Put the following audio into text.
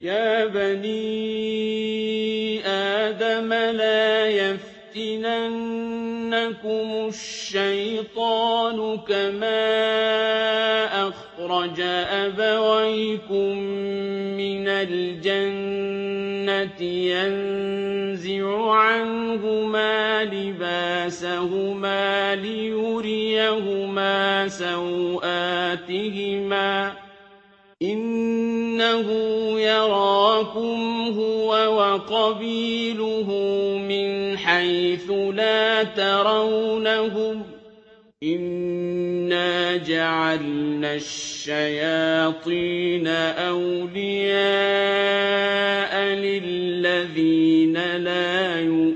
يَا بَنِي آدَمَ لَا يَفْتِنَنَّكُمُ الشَّيْطَانُ كَمَا أَخْرَجَ أَبَوَيْكُم مِّنَ الْجَنَّةِ يَنزِعُ عَنْهُمَا لِبَاسَهُمَا لِيُرِيَهُمَا سَوْآتِهِمَا ۗ إِنَّهُ يَرَاكُمْ هُوَ وَقَبِيلُهُ مِنْ حَيْثُ لَا تَرَوْنَهُمْ ۗ إِنَّا جَعَلْنَا الشَّيَاطِينَ أَوْلِيَاءَ لِلَّذِينَ لَا يُؤْمِنُونَ